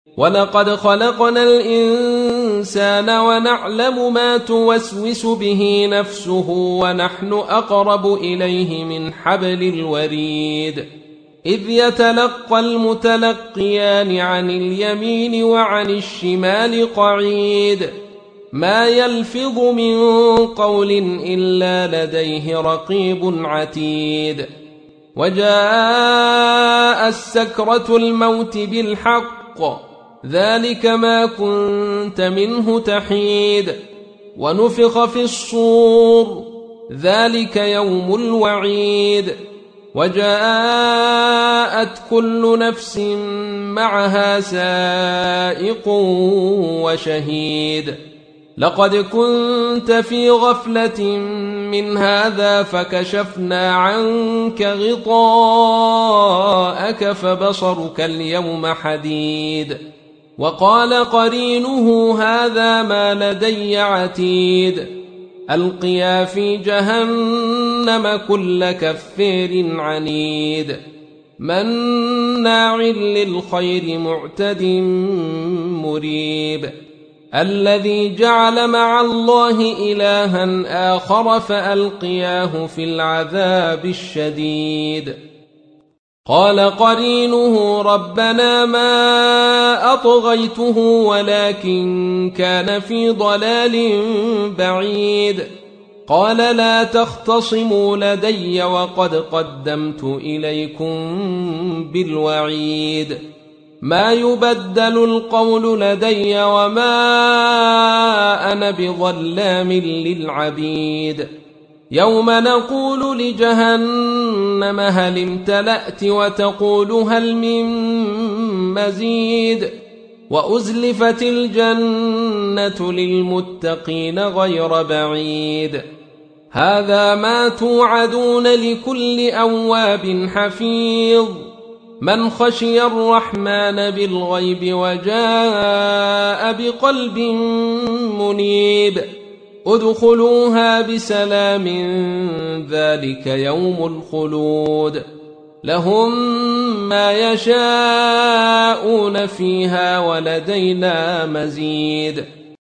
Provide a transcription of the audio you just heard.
ولقد خلقنا الإنسان ونعلم ما توسوس به نفسه ونحن أقرب إليه من حبل الوريد إذ يتلقى المتلقيان عن اليمين وعن الشمال قعيد ما يلفظ من قول إلا لديه رقيب عتيد وجاء السكرة الموت بالحق ذلك ما كنت منه تحيد ونفخ في الصور ذلك يوم الوعيد وجاءت كل نفس معها سائق وشهيد لقد كنت في غفلة من هذا فكشفنا عنك غطاءك فبصرك اليوم حديد وقال قرينه هذا ما لدي عتيد ألقيا في جهنم كل كفير عنيد مناع للخير معتد مريب الذي جعل مع الله إلها آخر فألقياه في العذاب الشديد قال قرينه ربنا ما أطغيته ولكن كان في ضلال بعيد قال لا تختصموا لدي وقد قدمت إليكم بالوعيد ما يبدل القول لدي وما أنا بظلام للعبيد يوم نقول لجهنم هل امتلأت وتقول هل من مزيد وأزلفت الجنة للمتقين غير بعيد هذا ما توعدون لكل أواب حفيظ من خشي الرحمن بالغيب وجاء بقلب منيب ادخلوها بسلام ذلك يوم الخلود لهم ما يشاءون فيها ولدينا مزيد